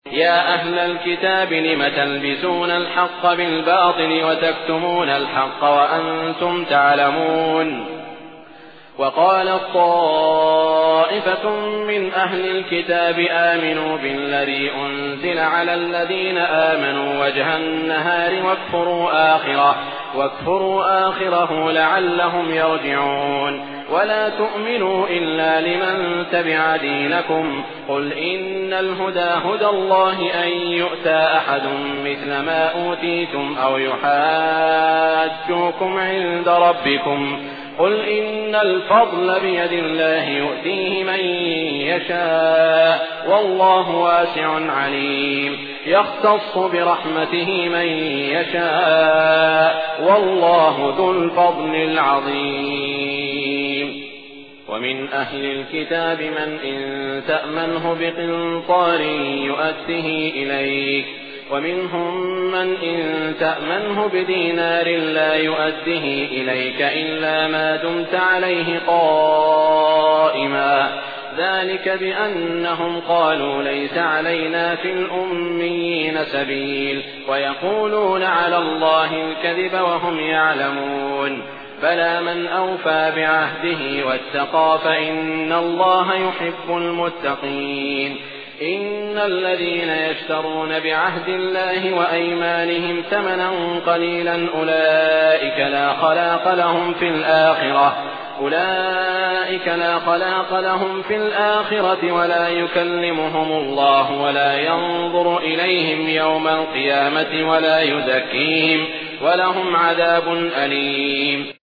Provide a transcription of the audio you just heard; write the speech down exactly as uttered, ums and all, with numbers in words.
يا أهل الكتاب لم تلبسون الحق بالباطل وتكتمون الحق وأنتم تعلمون. وقالت طائفة من أهل الكتاب آمنوا بالذي أنزل على الذين آمنوا وجه النهار واكفروا آخره, واكفروا آخره لعلهم يرجعون. ولا تؤمنوا إلا لمن تبع دينكم. قل إن الهدى هدى الله أن يؤتى أحد مثل ما أوتيتم أو يحاجوكم عند ربكم. قل إن الفضل بيد الله يؤتيه من يشاء والله واسع عليم. يختص برحمته من يشاء والله ذو الفضل العظيم. ومن أهل الكتاب من إن تأمنه بقنطار يؤده إليك ومنهم من إن تأمنه بدينار لا يؤده إليك إلا ما دمت عليه قائما. ذلك بأنهم قالوا ليس علينا في الأميين سبيل ويقولون على الله الكذب وهم يعلمون. بلى من أوفى بعهده واتقى فإن الله يحب المتقين. إن الذين يشترون بعهد الله وأيمانهم ثمنا قليلا أولئك لا خلاق لهم في الآخرة أولئك لا خلاق لهم في الآخرة ولا يكلمهم الله ولا ينظر إليهم يوم القيامة ولا يزكيهم ولهم عذاب أليم.